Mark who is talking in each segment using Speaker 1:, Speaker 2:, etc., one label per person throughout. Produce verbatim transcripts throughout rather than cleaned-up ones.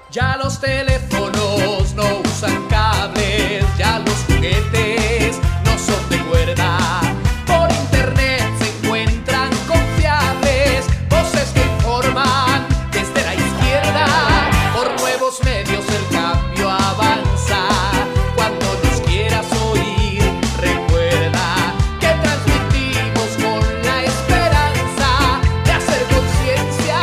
Speaker 1: Ya los teléfonos no usan cables, ya los juguetes no son de cuerda. Por internet se encuentran confiables voces que informan desde la izquierda. Por nuevos medios el cambio avanza. Cuando nos quieras oír, recuerda que transmitimos con la esperanza de hacer conciencia.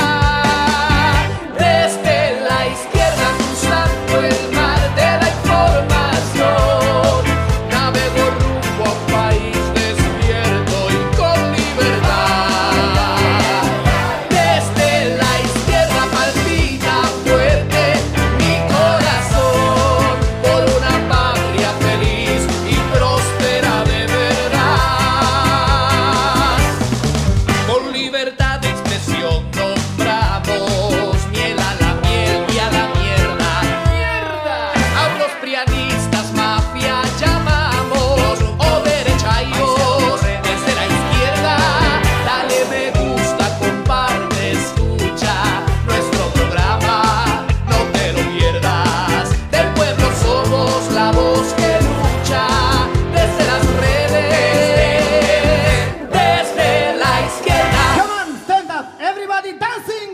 Speaker 1: Desde la izquierda cruzando el mar de la información, navego rumbo a un país despierto y con libertad. Desde la izquierda palpita fuerte mi corazón por una patria feliz y próspera de verdad. Con libertad de expresión nombramos miel a la miel y a la mierda. ¡Mierda! A unos prianistas mafia llamamos o derechairos. Desde la izquierda dale me gusta, comparte, escucha nuestro programa, no te lo pierdas. Del pueblo somos la voz que lucha desde las redes. Desde la izquierda.
Speaker 2: Come on, stand up, everybody dancing!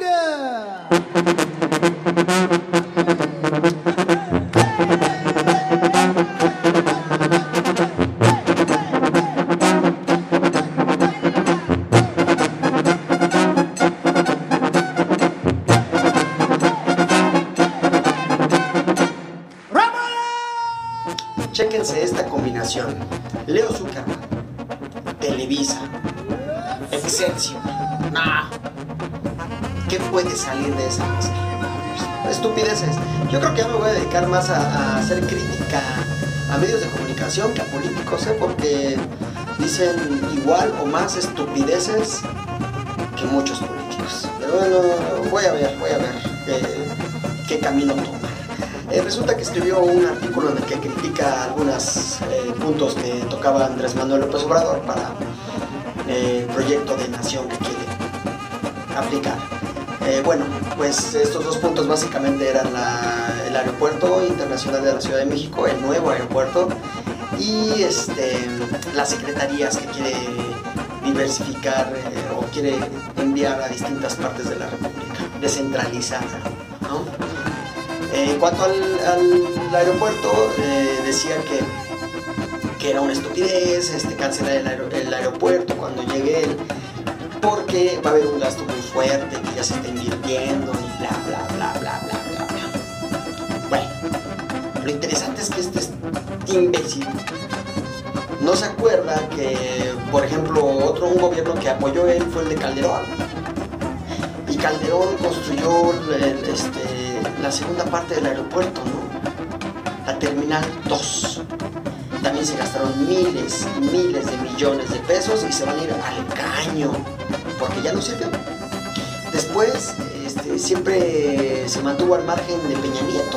Speaker 3: Chéquense esta combinación. Leo Zuckerman, Televisa, Excelsior. Nah. ¿Qué puede salir de esa mezcla? Estupideces. Yo creo que ya me voy a dedicar más a, a hacer crítica a medios de comunicación que a políticos, ¿eh? Porque dicen igual o más estupideces que muchos políticos. Pero bueno, voy a ver, voy a ver qué, qué camino tomar. Eh, resulta que escribió un artículo en el que critica algunos eh, puntos que tocaba Andrés Manuel López Obrador para eh, el proyecto de nación que quiere aplicar. Eh, bueno, pues estos dos puntos básicamente eran la, el aeropuerto internacional de la Ciudad de México, el nuevo aeropuerto, y este, las secretarías que quiere diversificar eh, o quiere enviar a distintas partes de la República, descentralizar, ¿no? Eh, en cuanto al, al aeropuerto, eh, decía que, que era una estupidez este, cancelar el, aer el aeropuerto cuando llegue él, porque va a haber un gasto muy fuerte que ya se está invirtiendo y bla bla bla bla bla bla bla. Bueno, lo interesante es que este imbécil no se acuerda que, por ejemplo, otro un gobierno que apoyó él fue el de Calderón, y Calderón construyó el, este la segunda parte del aeropuerto, ¿no? La Terminal dos. También se gastaron miles y miles de millones de pesos y se van a ir al caño, porque ya no sirvió. Después, este, siempre se mantuvo al margen de Peña Nieto.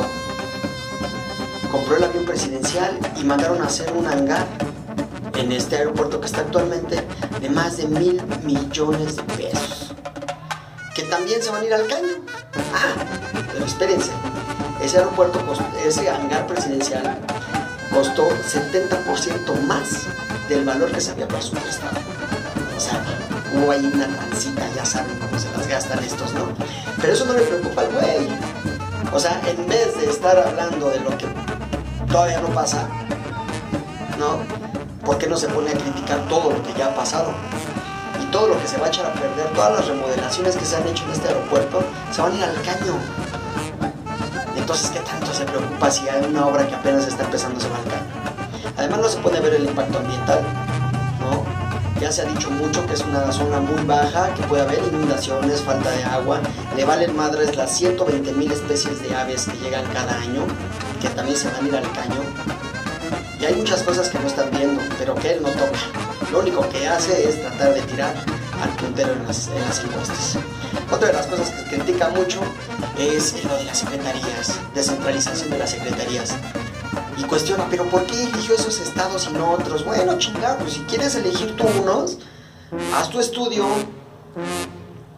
Speaker 3: Compró el avión presidencial y mandaron a hacer un hangar en este aeropuerto que está actualmente de más de mil millones de pesos, que también se van a ir al caño. Ah, pero espérense, ese aeropuerto, ese hangar presidencial costó setenta por ciento más del valor que se había presupuestado. O sea, hubo ahí una transita, ya saben cómo se las gastan estos, ¿no? Pero eso no le preocupa al güey. O sea, en vez de estar hablando de lo que todavía no pasa, ¿no? ¿Por qué no se pone a criticar todo lo que ya ha pasado? Y todo lo que se va a echar a perder, todas las remodelaciones que se han hecho en este aeropuerto, se van a ir al caño. Entonces, ¿qué tanto se preocupa si hay una obra que apenas está empezando se va al caño? Además, no se puede ver el impacto ambiental, ¿no? Ya se ha dicho mucho que es una zona muy baja, que puede haber inundaciones, falta de agua, le valen madres las ciento veinte mil especies de aves que llegan cada año, que también se van a ir al caño. Y hay muchas cosas que no están viendo, pero que él no toca. Lo único que hace es tratar de tirar al puntero en las, en las encuestas. Otra de las cosas que critica mucho es lo de las secretarías, descentralización de las secretarías. Y cuestiona, ¿pero por qué eligió esos estados y no otros? Bueno, chingado, pues si quieres elegir tú unos, haz tu estudio,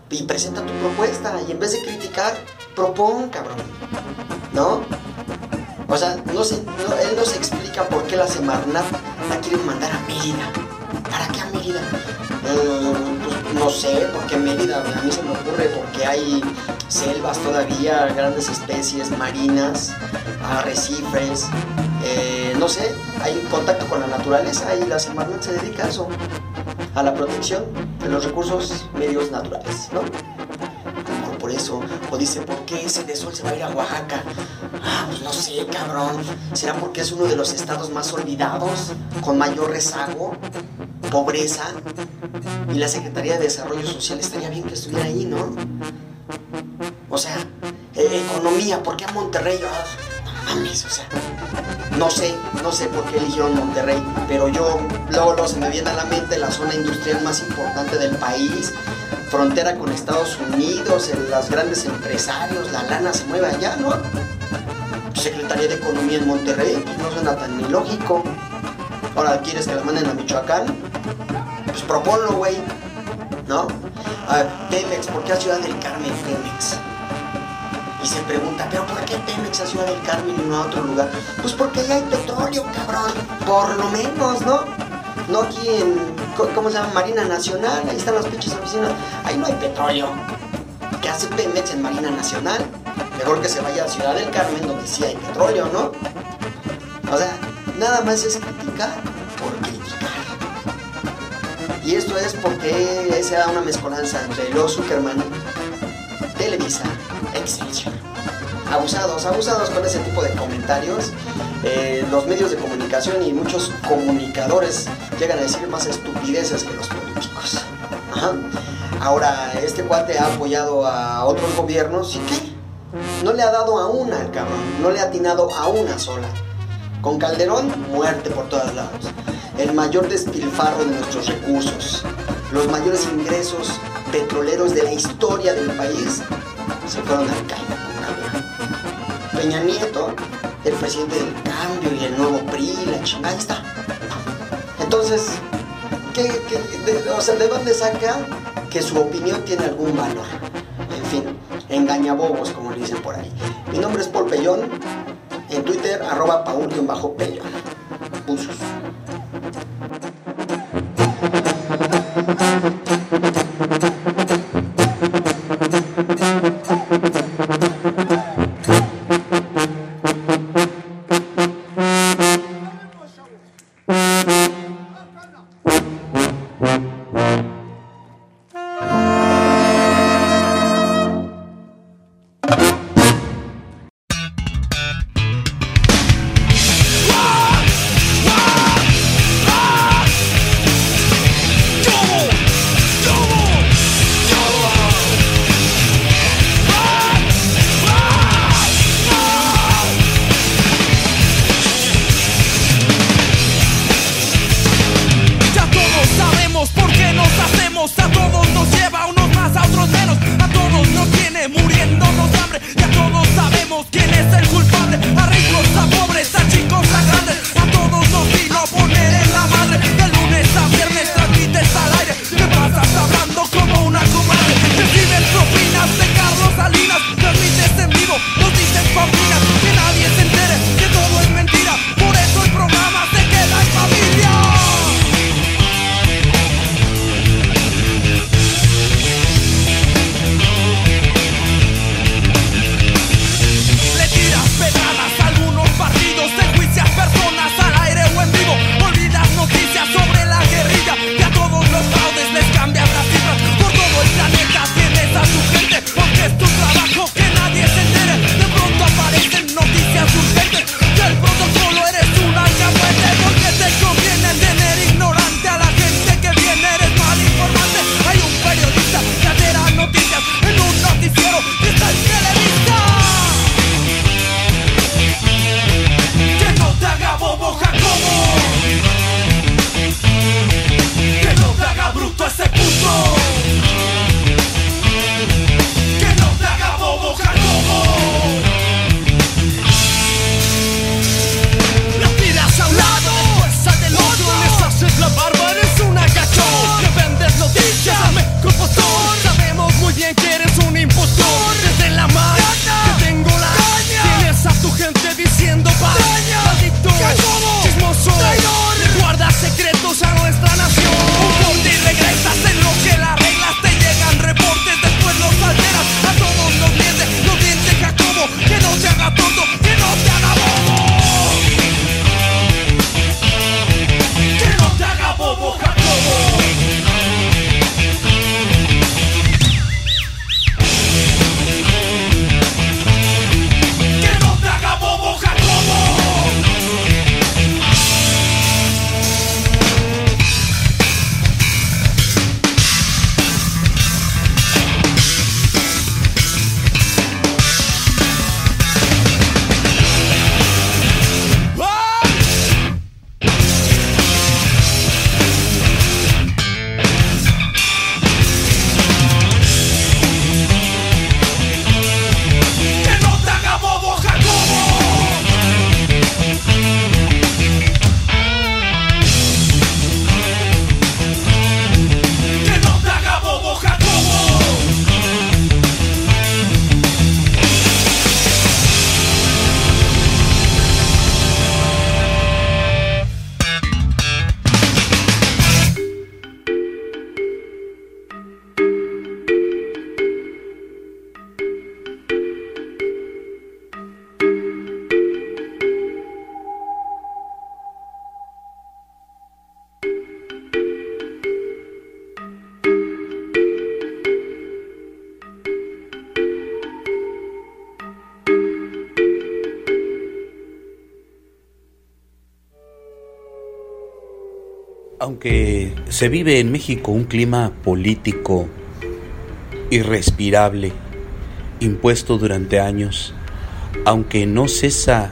Speaker 3: y presenta tu propuesta. Y en vez de criticar, propon, cabrón, ¿no? O sea, no se, no, él no se explica por qué la Semarnat la quieren mandar a Mérida. ¿Para qué a Mérida? Eh, pues no sé, porque Mérida, a mí se me ocurre porque hay selvas todavía, grandes especies marinas, arrecifes, eh, no sé, hay contacto con la naturaleza y la Semarnat se dedica a eso, a la protección de los recursos medios naturales, ¿no? Por eso, o dice, ¿por qué ese de Sol se va a ir a Oaxaca? Ah, pues no sé, cabrón. ¿Será porque es uno de los estados más olvidados, con mayor rezago, pobreza? Y la Secretaría de Desarrollo Social estaría bien que estuviera ahí, ¿no? O sea, eh, economía, ¿por qué a Monterrey? Ah, no mames, o sea, no sé, no sé por qué eligieron Monterrey, pero yo, luego, luego se me viene a la mente la zona industrial más importante del país, frontera con Estados Unidos, los grandes empresarios, la lana se mueve allá, ¿no? Secretaría de Economía en Monterrey, pues no suena tan ilógico. Ahora, ¿quieres que la manden a Michoacán? Pues proponlo, güey, ¿no? A ver, Pemex, ¿por qué a Ciudad del Carmen Pemex? Y se pregunta, ¿pero por qué Pemex a Ciudad del Carmen y no a otro lugar? Pues porque allá hay petróleo, cabrón, por lo menos, ¿no? No aquí en, ¿cómo se llama? Marina Nacional, ahí están las pinches oficinas. Ahí no hay petróleo. ¿Qué hace Pemex en Marina Nacional? Mejor que se vaya a Ciudad del Carmen, donde sí hay petróleo, ¿no? O sea, nada más es criticar por criticar. Y esto es porque se da una mezcolanza entre los Zuckerman, Televisa, Excelsior. Abusados, abusados con ese tipo de comentarios. Eh, los medios de comunicación y muchos comunicadores llegan a decir más estupideces que los políticos. Ajá. Ahora, este cuate ha apoyado a otros gobiernos y ¿qué? No le ha dado a una, cabrón. No le ha atinado a una sola. Con Calderón, muerte por todos lados. El mayor despilfarro de nuestros recursos. Los mayores ingresos petroleros de la historia del país se fueron al caño. Peña Nieto, el presidente del cambio y el nuevo P R I, la chingada, ahí está. Entonces, ¿qué, qué, de, o sea, ¿de dónde saca que su opinión tiene algún valor? En fin, engañabobos, como le dicen por ahí. Mi nombre es Paul Pellón, en Twitter, arroba Paul-Pellón. Pulsos.
Speaker 4: Aunque se vive en México un clima político irrespirable, impuesto durante años, aunque no cesa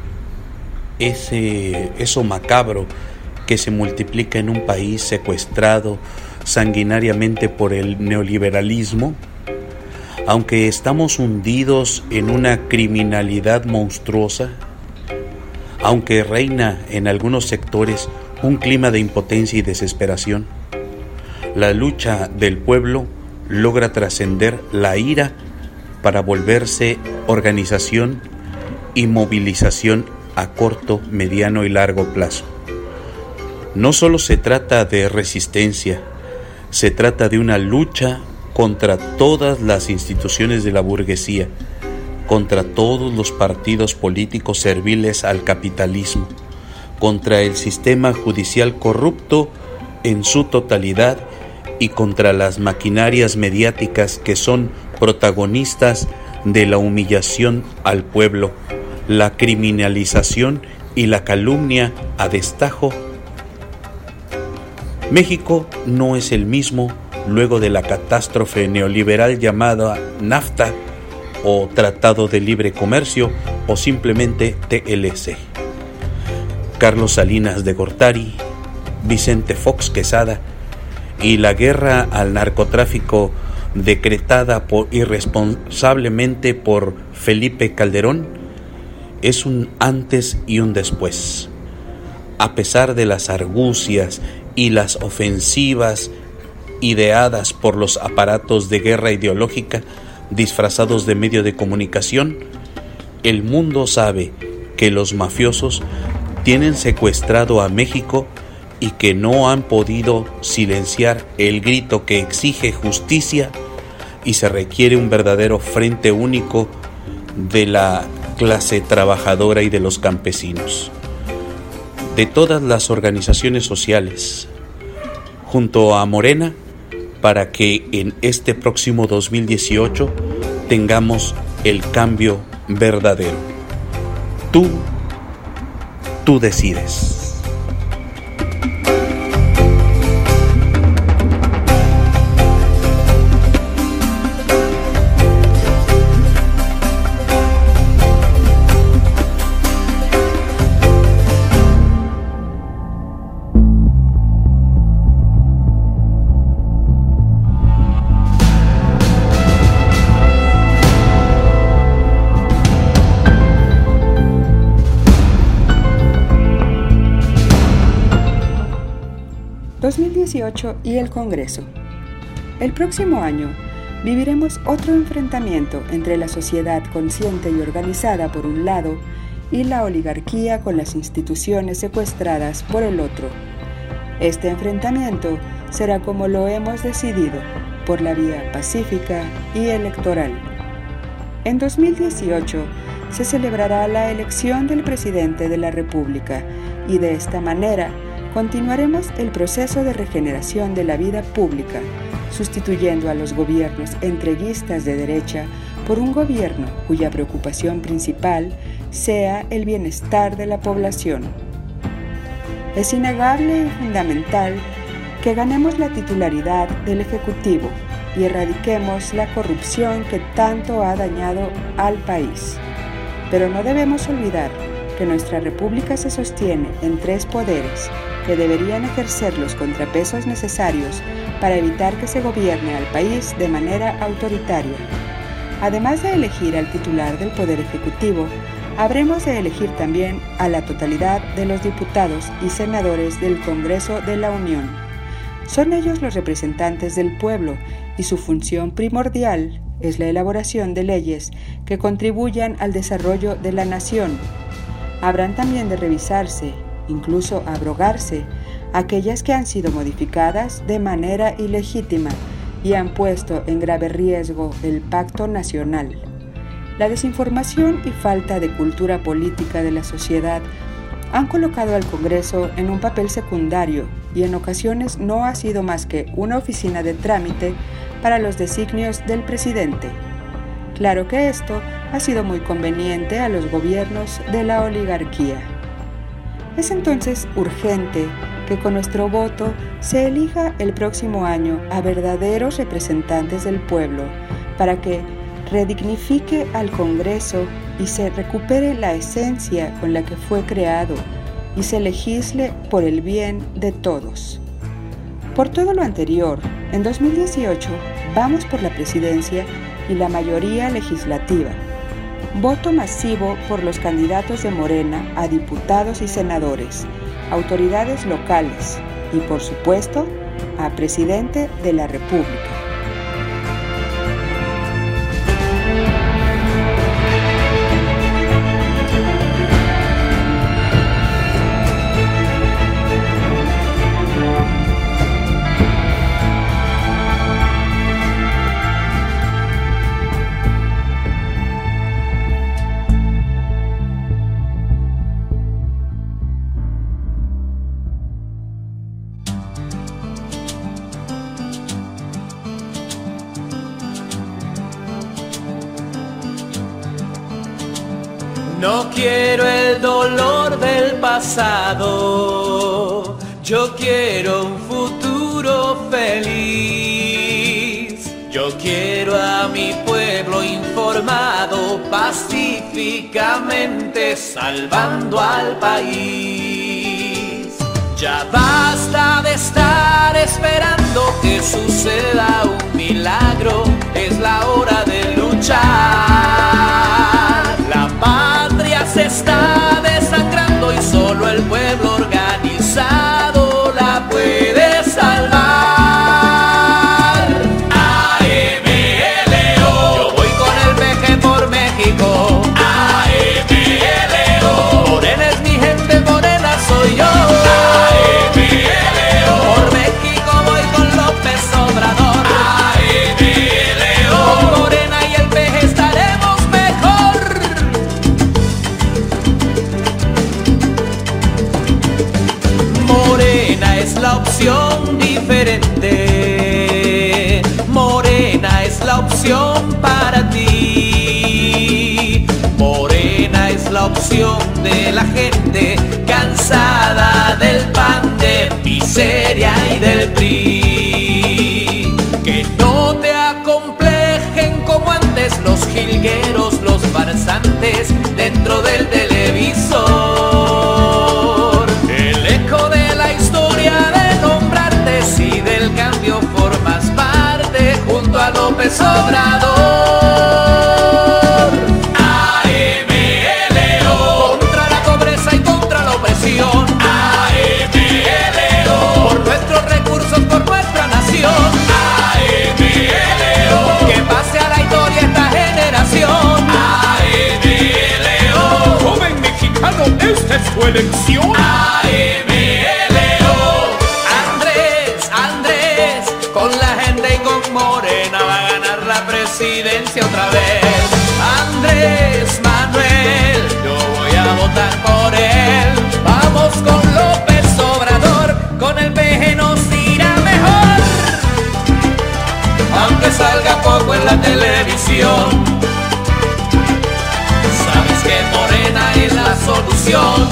Speaker 4: ese, eso macabro que se multiplica en un país secuestrado sanguinariamente por el neoliberalismo, aunque estamos hundidos en una criminalidad monstruosa, aunque reina en algunos sectores un clima de impotencia y desesperación, la lucha del pueblo logra trascender la ira para volverse organización y movilización a corto, mediano y largo plazo. No solo se trata de resistencia, se trata de una lucha contra todas las instituciones de la burguesía, contra todos los partidos políticos serviles al capitalismo, contra el sistema judicial corrupto en su totalidad y contra las maquinarias mediáticas que son protagonistas de la humillación al pueblo, la criminalización y la calumnia a destajo. México no es el mismo luego de la catástrofe neoliberal llamada NAFTA o Tratado de Libre Comercio o simplemente T L C. Carlos Salinas de Gortari, Vicente Fox Quesada y la guerra al narcotráfico decretada por, irresponsablemente por Felipe Calderón es un antes y un después. A pesar de las argucias y las ofensivas ideadas por los aparatos de guerra ideológica disfrazados de medio de comunicación, el mundo sabe que los mafiosos tienen secuestrado a México y que no han podido silenciar el grito que exige justicia, y se requiere un verdadero frente único de la clase trabajadora y de los campesinos, de todas las organizaciones sociales, junto a Morena, para que en este próximo dos mil dieciocho tengamos el cambio verdadero. Tú, tú decides.
Speaker 5: dos mil dieciocho y el Congreso. El próximo año viviremos otro enfrentamiento entre la sociedad consciente y organizada por un lado y la oligarquía con las instituciones secuestradas por el otro. Este enfrentamiento será como lo hemos decidido, por la vía pacífica y electoral. En dos mil dieciocho se celebrará la elección del presidente de la República y de esta manera continuaremos el proceso de regeneración de la vida pública, sustituyendo a los gobiernos entreguistas de derecha por un gobierno cuya preocupación principal sea el bienestar de la población. Es innegable y fundamental que ganemos la titularidad del Ejecutivo y erradiquemos la corrupción que tanto ha dañado al país. Pero no debemos olvidar que nuestra república se sostiene en tres poderes que deberían ejercer los contrapesos necesarios para evitar que se gobierne al país de manera autoritaria. Además de elegir al titular del Poder Ejecutivo, habremos de elegir también a la totalidad de los diputados y senadores del Congreso de la Unión. Son ellos los representantes del pueblo y su función primordial es la elaboración de leyes que contribuyan al desarrollo de la nación. Habrán también de revisarse, incluso abrogarse, aquellas que han sido modificadas de manera ilegítima y han puesto en grave riesgo el pacto nacional. La desinformación y falta de cultura política de la sociedad han colocado al Congreso en un papel secundario y en ocasiones no ha sido más que una oficina de trámite para los designios del presidente. Claro que esto ha sido muy conveniente a los gobiernos de la oligarquía. Es entonces urgente que con nuestro voto se elija el próximo año a verdaderos representantes del pueblo para que redignifique al Congreso y se recupere la esencia con la que fue creado y se legisle por el bien de todos. Por todo lo anterior, en dos mil dieciocho vamos por la presidencia y la mayoría legislativa. Voto masivo por los candidatos de Morena a diputados y senadores, autoridades locales y, por supuesto, a presidente de la República.
Speaker 1: No quiero el dolor del pasado, yo quiero un futuro feliz. Yo quiero a mi pueblo informado, pacíficamente salvando al país. Ya basta de estar esperando que suceda un milagro, es la hora de luchar. La patria se está desangrando y solo el pueblo organizado la puede salvar. A M L O, yo voy con el P G por México. A M L O, Morena es mi gente, Morena soy yo. A M L O, por México voy con López Obrador. A M L O, con Morena y el P G estaremos mejor. Morena es la opción diferente, Morena es la opción para ti. Morena es la opción de la gente cansada del pan, de miseria y del P R I. Que no te acomplejen como antes los jilgueros, los farsantes dentro del televisor. El eco de la historia de nombrarte, si del cambio formas parte junto a López Obrador. A M L O, contra la pobreza y contra la opresión. A M L O, por nuestros recursos, por nuestra nación. A M L O, que pase a la historia esta generación. A M L O, joven mexicano, esta es tu elección. A M L O, Andrés, Andrés, con la gente y con Morena va a ganar la presidencia otra vez. Andrés Manuel, yo voy a votar por él. Vamos con López Obrador, con el P G nos irá mejor. Aunque salga poco en la televisión, sabes que Morena es la solución.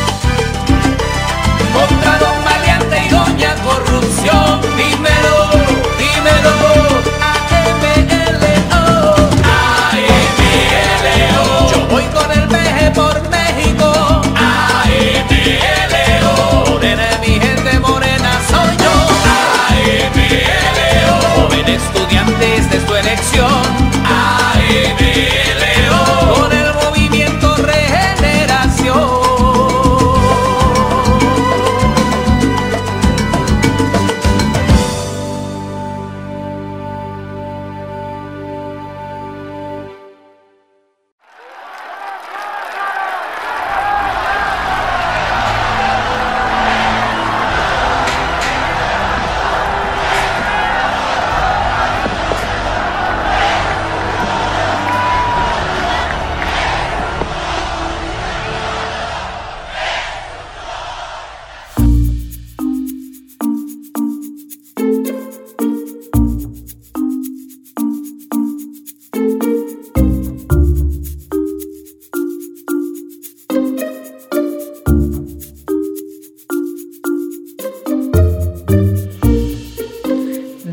Speaker 1: Contra Don Maleante y Doña Corrupción, dímelo, dímelo. A M L O, A M L O, yo voy con el P G por México. A M L O, Morena es mi gente, Morena soy yo. A M L O, joven estudiante, esta es tu elección. A M L O, con el movimiento Regeneración.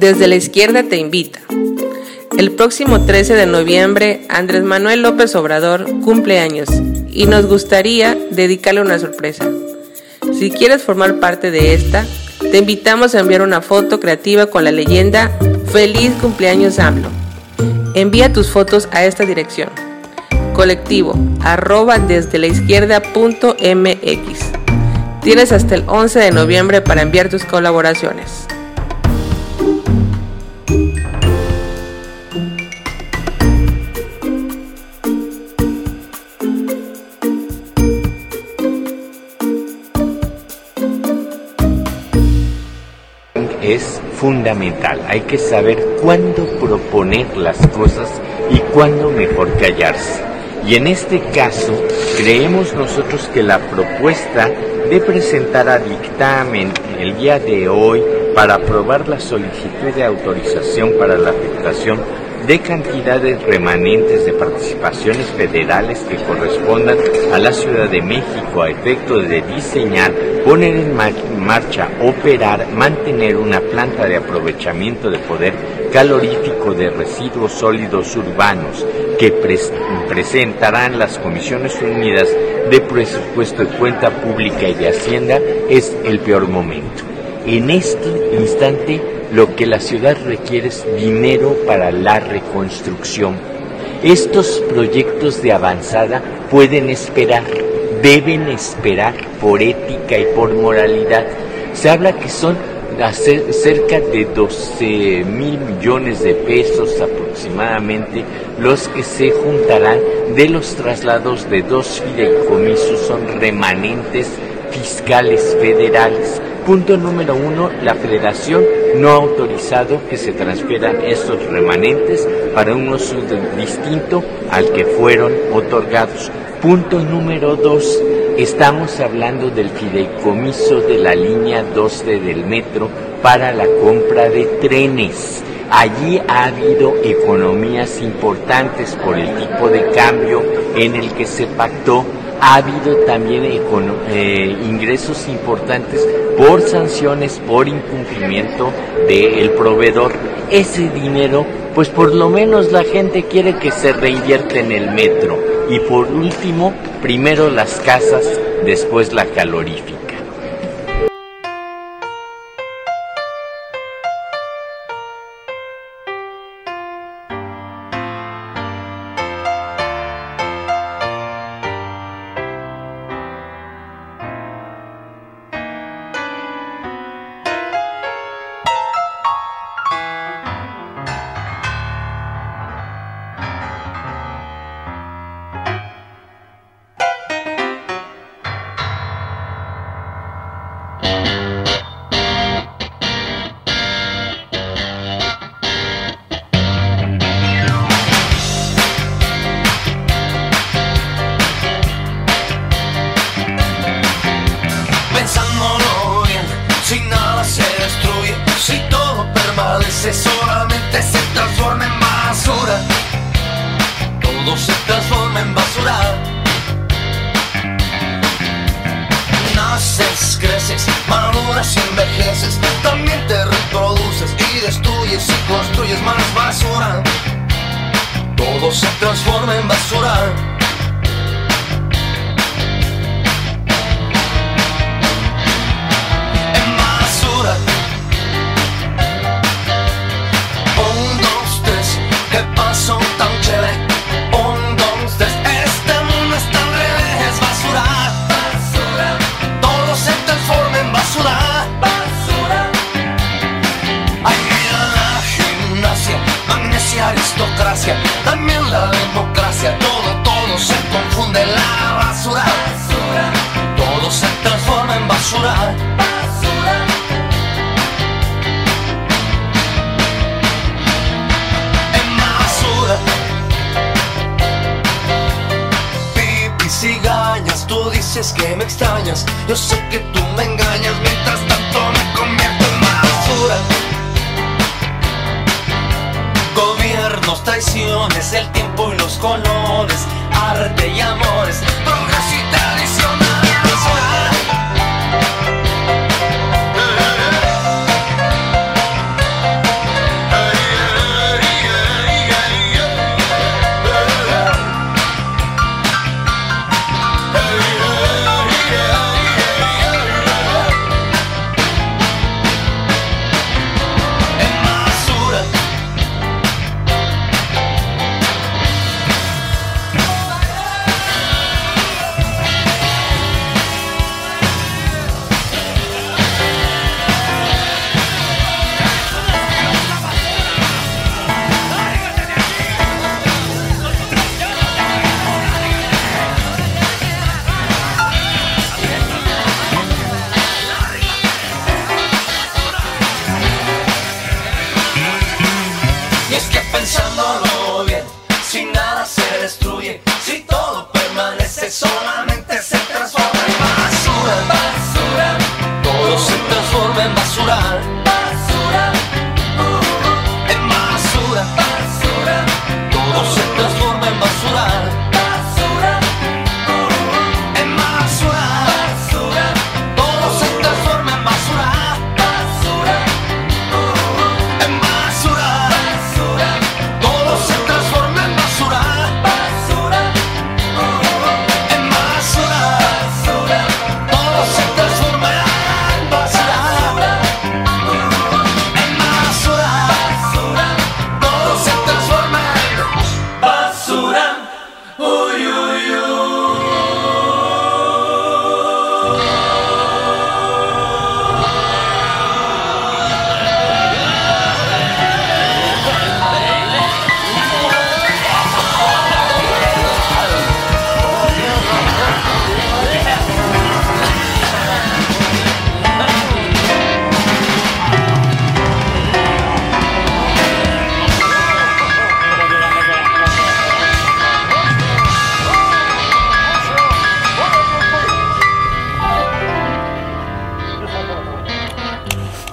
Speaker 6: Desde la Izquierda te invita. El próximo trece de noviembre, Andrés Manuel López Obrador cumple años y nos gustaría dedicarle una sorpresa. Si quieres formar parte de esta, te invitamos a enviar una foto creativa con la leyenda Feliz cumpleaños AMLO. Envía tus fotos a esta dirección: colectivo arroba desde la izquierda punto mx. Tienes hasta el once de noviembre para enviar tus colaboraciones.
Speaker 7: Es fundamental, hay que saber cuándo proponer las cosas y cuándo mejor callarse. Y en este caso, creemos nosotros que la propuesta de presentar a dictamen el día de hoy para aprobar la solicitud de autorización para la afectación de cantidades remanentes de participaciones federales que correspondan a la Ciudad de México a efecto de diseñar, poner en marcha, operar, mantener una planta de aprovechamiento de poder calorífico de residuos sólidos urbanos que pres presentarán las Comisiones Unidas de Presupuesto y Cuenta Pública y de Hacienda es el peor momento. En este instante, lo que la ciudad requiere es dinero para la reconstrucción. Estos proyectos de avanzada pueden esperar, deben esperar por ética y por moralidad. Se habla que son cerca de doce mil millones de pesos aproximadamente los que se juntarán de los traslados de dos fideicomisos, son remanentes fiscales federales. Punto número uno, la Federación no ha autorizado que se transfieran estos remanentes para un uso distinto al que fueron otorgados. Punto número dos, estamos hablando del fideicomiso de la línea doce del metro para la compra de trenes. Allí ha habido economías importantes por el tipo de cambio en el que se pactó. Ha habido también eh, ingresos importantes por sanciones, por incumplimiento del proveedor. Ese dinero, pues por lo menos la gente quiere que se reinvierta en el metro. Y por último, primero las casas, después la calorífica.
Speaker 1: Solamente se transforma en basura, todo se transforma en basura. Naces, creces, maduras y envejeces, también te reproduces y destruyes y construyes más basura. Todo se transforma en basura. En basura. ¿Qué pasó tan chévere? Un, dos, tres. Este mundo está al revés, basura. Basura. Todo se transforma en basura. Basura. Hay la gimnasia, magnesia, aristocracia, también la democracia. Todo, todo se confunde en la basura. Basura. Todo se transforma en basura. Basura. Cigañas, tú dices que me extrañas, yo sé que tú me engañas, mientras tanto me convierto en basura. Gobiernos, traiciones, el tiempo y los colores, arte y amores, progreso y tradición, basura.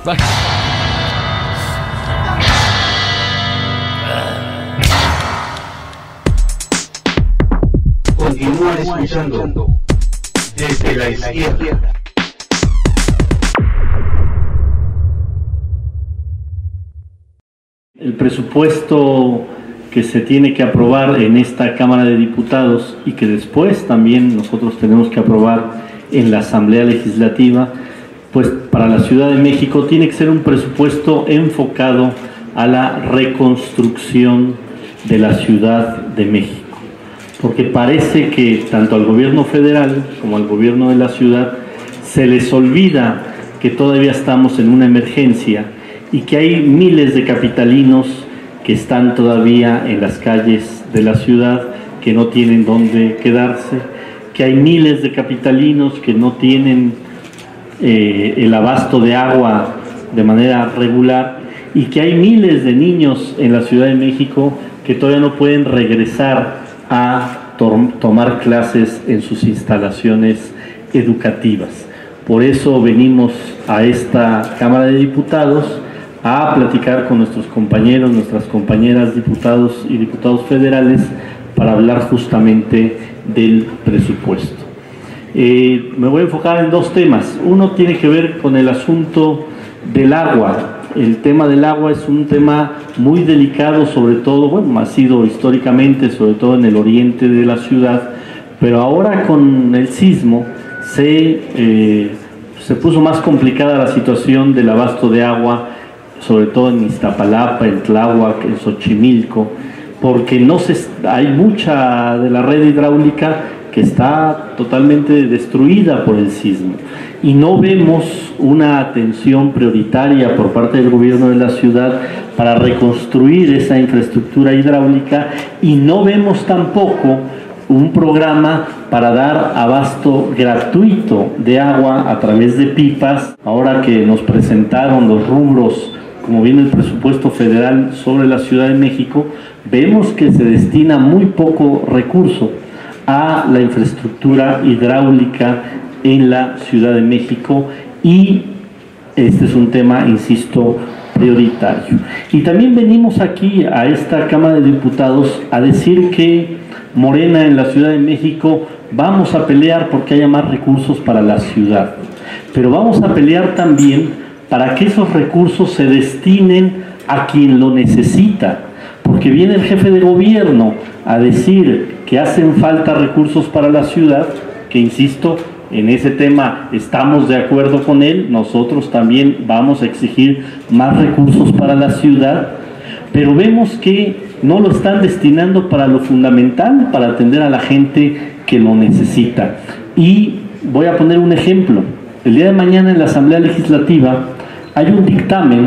Speaker 8: Continúa escuchando desde la izquierda.
Speaker 9: El presupuesto que se tiene que aprobar en esta Cámara de Diputados y que después también nosotros tenemos que aprobar en la Asamblea Legislativa, pues para la Ciudad de México tiene que ser un presupuesto enfocado a la reconstrucción de la Ciudad de México, porque parece que tanto al gobierno federal como al gobierno de la ciudad se les olvida que todavía estamos en una emergencia y que hay miles de capitalinos que están todavía en las calles de la ciudad, que no tienen dónde quedarse, que hay miles de capitalinos que no tienen eh, el abasto de agua de manera regular y que hay miles de niños en la Ciudad de México que todavía no pueden regresar a to- tomar clases en sus instalaciones educativas. Por eso venimos a esta Cámara de Diputados a platicar con nuestros compañeros, nuestras compañeras diputados y diputados federales para hablar justamente del presupuesto. Eh, me voy a enfocar en dos temas. Uno tiene que ver con el asunto del agua. El tema del agua es un tema muy delicado, sobre todo, bueno, ha sido históricamente, sobre todo en el oriente de la ciudad, pero ahora con el sismo se, eh, se puso más complicada la situación del abasto de agua, sobre todo en Iztapalapa, en Tláhuac, en Xochimilco, porque no se, hay mucha de la red hidráulica que está totalmente destruida por el sismo y no vemos una atención prioritaria por parte del gobierno de la ciudad para reconstruir esa infraestructura hidráulica y no vemos tampoco un programa para dar abasto gratuito de agua a través de pipas. Ahora que nos presentaron los rubros, como viene el presupuesto federal sobre la Ciudad de México, vemos que se destina muy poco recurso a la infraestructura hidráulica en la Ciudad de México y este es un tema, insisto, prioritario. Y también venimos aquí a esta Cámara de Diputados a decir que Morena en la Ciudad de México vamos a pelear porque haya más recursos para la ciudad, pero vamos a pelear también para que esos recursos se destinen a quien lo necesita, porque viene el jefe de gobierno a decir que hacen falta recursos para la ciudad, que insisto, en ese tema estamos de acuerdo con él, nosotros también vamos a exigir más recursos para la ciudad, pero vemos que no lo están destinando para lo fundamental, para atender a la gente que lo necesita. Y voy a poner un ejemplo. El día de mañana en la Asamblea Legislativa hay un dictamen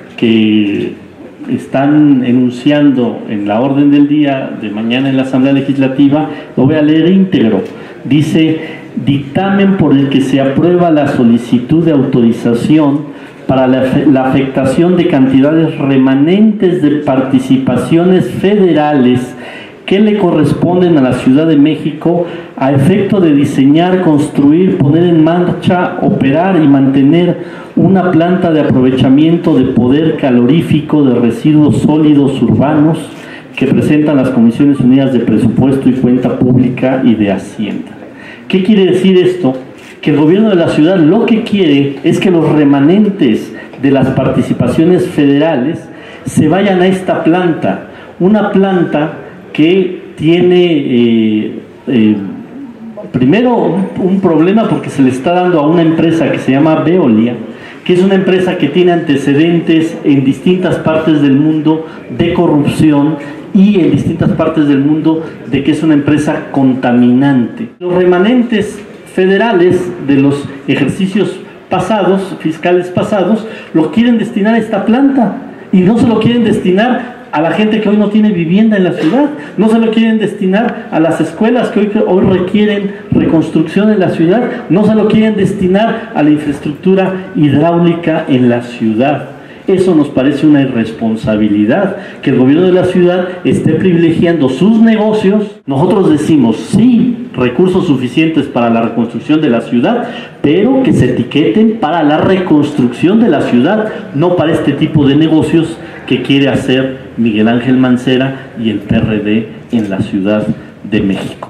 Speaker 9: que están enunciando en la orden del día de mañana en la Asamblea Legislativa, lo voy a leer íntegro. Dice: dictamen por el que se aprueba la solicitud de autorización para la, la afectación de cantidades remanentes de participaciones federales que le corresponden a la Ciudad de México a efecto de diseñar, construir, poner en marcha, operar y mantener una planta de aprovechamiento de poder calorífico de residuos sólidos urbanos que presentan las Comisiones Unidas de Presupuesto y Cuenta Pública y de Hacienda. ¿Qué quiere decir esto? Que el gobierno de la ciudad lo que quiere es que los remanentes de las participaciones federales se vayan a esta planta, una planta que tiene eh, eh, primero un, un problema porque se le está dando a una empresa que se llama Veolia, que es una empresa que tiene antecedentes en distintas partes del mundo de corrupción y en distintas partes del mundo de que es una empresa contaminante. Los remanentes federales de los ejercicios pasados, fiscales pasados, lo quieren destinar a esta planta y no se lo quieren destinar a la gente que hoy no tiene vivienda en la ciudad, no se lo quieren destinar a las escuelas que hoy, hoy requieren reconstrucción en la ciudad, no se lo quieren destinar a la infraestructura hidráulica en la ciudad. Eso nos parece una irresponsabilidad, que el gobierno de la ciudad esté privilegiando sus negocios. Nosotros decimos, sí, recursos suficientes para la reconstrucción de la ciudad, pero que se etiqueten para la reconstrucción de la ciudad, no para este tipo de negocios que quiere hacer Miguel Ángel Mancera y el P R D en la Ciudad de México.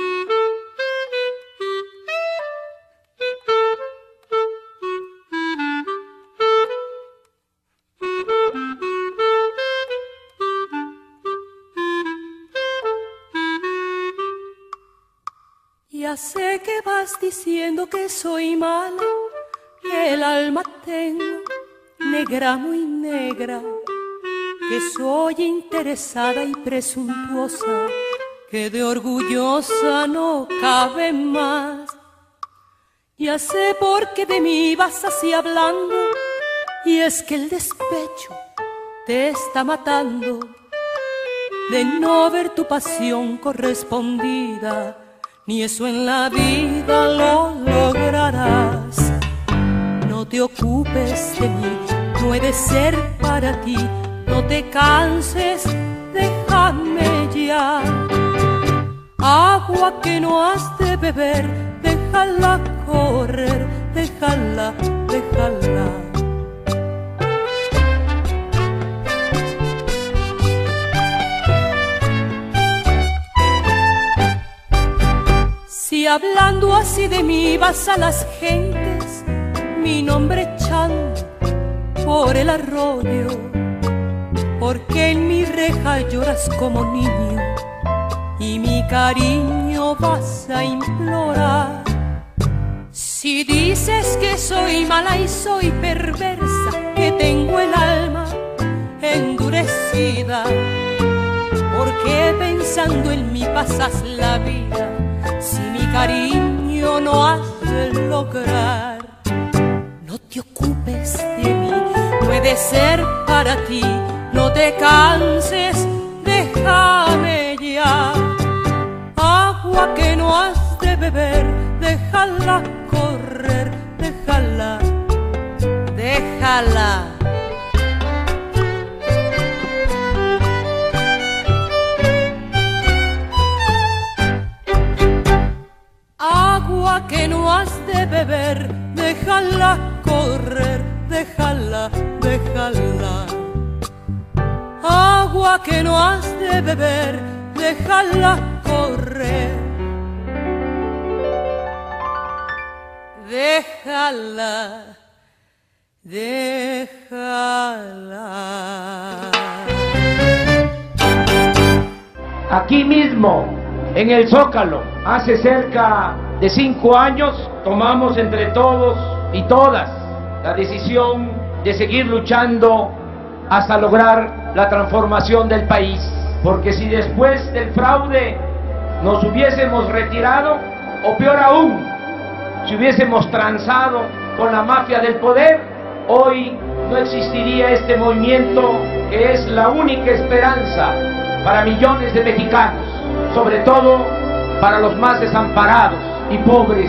Speaker 10: Ya sé que vas diciendo que soy mala, que el alma tengo negra, muy negra, que soy interesada y presuntuosa, que de orgullosa no cabe más. Ya sé por qué de mí vas así hablando, y es que el despecho te está matando de no ver tu pasión correspondida. Ni eso en la vida lo lograrás. No te ocupes de mí, no he de ser para ti. No te canses, déjame ya. Agua que no has de beber, déjala correr, déjala, déjala. Si hablando así de mí vas a las gentes, mi nombre echando por el arroyo, porque en mi reja lloras como niño y mi cariño vas a implorar. Si dices que soy mala y soy perversa, que tengo el alma endurecida, porque pensando en mí pasas la vida, si mi cariño no has de lograr. No te ocupes de mí, no he de ser para ti. No te canses, déjame ya. Agua que no has de beber, déjala correr, déjala, déjala. Agua que no has de beber, déjala correr, déjala, déjala. Agua que no has de beber, déjala correr, déjala, déjala.
Speaker 11: Aquí mismo, en el Zócalo, hace cerca de cinco años, tomamos entre todos y todas la decisión de seguir luchando hasta lograr la transformación del país. Porque si después del fraude nos hubiésemos retirado, o peor aún, si hubiésemos transado con la mafia del poder, hoy no existiría este movimiento que es la única esperanza para millones de mexicanos, sobre todo para los más desamparados y pobres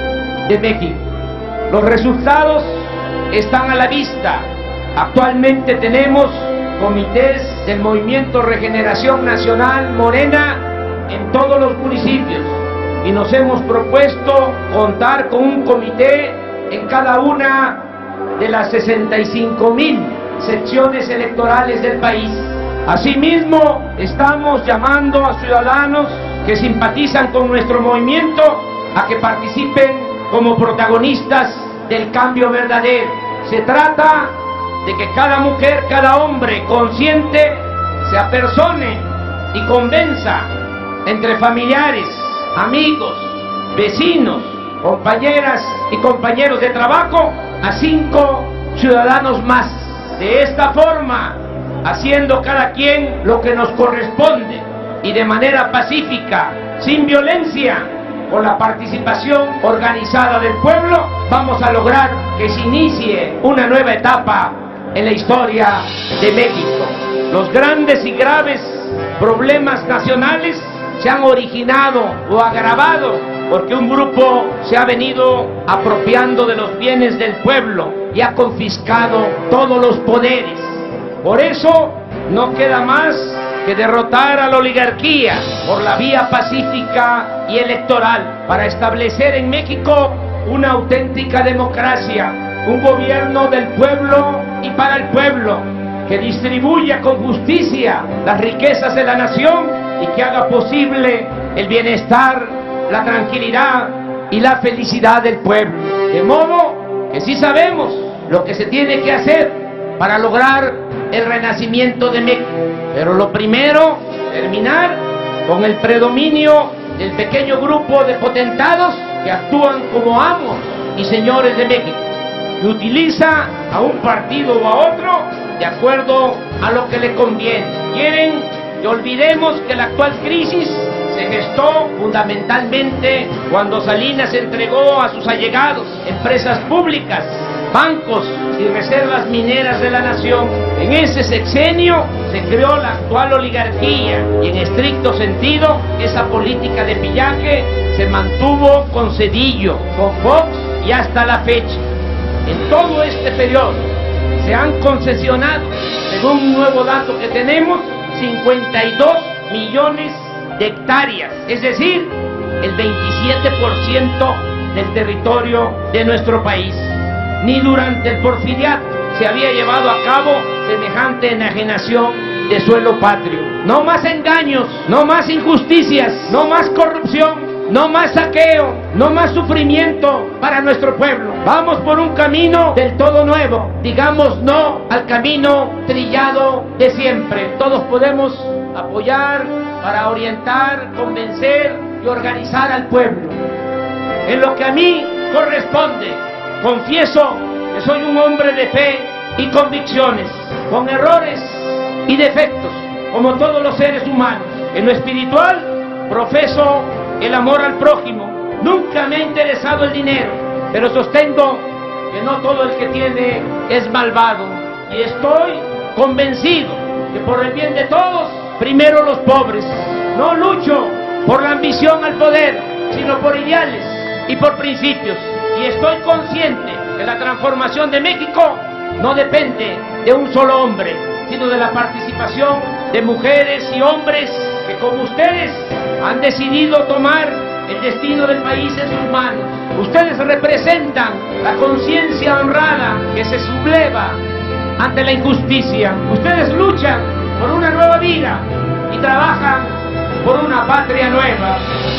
Speaker 11: de México. Los resultados están a la vista. Actualmente tenemos comités del Movimiento Regeneración Nacional Morena en todos los municipios y nos hemos propuesto contar con un comité en cada una de las sesenta y cinco mil secciones electorales del país. Asimismo, estamos llamando a ciudadanos que simpatizan con nuestro movimiento a que participen como protagonistas del cambio verdadero. Se trata de que cada mujer, cada hombre consciente se apersone y convenza entre familiares, amigos, vecinos, compañeras y compañeros de trabajo a cinco ciudadanos más. De esta forma, haciendo cada quien lo que nos corresponde y de manera pacífica, sin violencia, con la participación organizada del pueblo, vamos a lograr que se inicie una nueva etapa en la historia de México. Los grandes y graves problemas nacionales se han originado o agravado porque un grupo se ha venido apropiando de los bienes del pueblo y ha confiscado todos los poderes. Por eso no queda más que derrotar a la oligarquía por la vía pacífica y electoral para establecer en México una auténtica democracia, un gobierno del pueblo y para el pueblo, que distribuya con justicia las riquezas de la nación y que haga posible el bienestar, la tranquilidad y la felicidad del pueblo. De modo que sí sabemos lo que se tiene que hacer para lograr el renacimiento de México. Pero lo primero, terminar con el predominio del pequeño grupo de potentados que actúan como amos y señores de México, que utiliza a un partido o a otro de acuerdo a lo que le conviene. Quieren que olvidemos que la actual crisis se gestó fundamentalmente cuando Salinas entregó a sus allegados empresas públicas, bancos y reservas mineras de la nación. En ese sexenio se creó la actual oligarquía y en estricto sentido esa política de pillaje se mantuvo con Cedillo, con Fox y hasta la fecha. En todo este periodo se han concesionado, según un nuevo dato que tenemos, cincuenta y dos millones de hectáreas, es decir, el veintisiete por ciento del territorio de nuestro país. Ni durante el porfiriato se había llevado a cabo semejante enajenación de suelo patrio. No más engaños, no más injusticias, no más corrupción, no más saqueo, no más sufrimiento para nuestro pueblo. Vamos por un camino del todo nuevo. Digamos no al camino trillado de siempre. Todos podemos apoyar para orientar, convencer y organizar al pueblo. En lo que a mí corresponde, confieso que soy un hombre de fe y convicciones, con errores y defectos, como todos los seres humanos. En lo espiritual, profeso el amor al prójimo. Nunca me ha interesado el dinero, pero sostengo que no todo el que tiene es malvado. Y estoy convencido que por el bien de todos, primero los pobres. No lucho por la ambición al poder, sino por ideales y por principios. Y estoy consciente que la transformación de México no depende de un solo hombre, sino de la participación de mujeres y hombres que, como ustedes, han decidido tomar el destino del país en sus manos. Ustedes representan la conciencia honrada que se subleva ante la injusticia. Ustedes luchan por una nueva vida y trabajan por una patria nueva.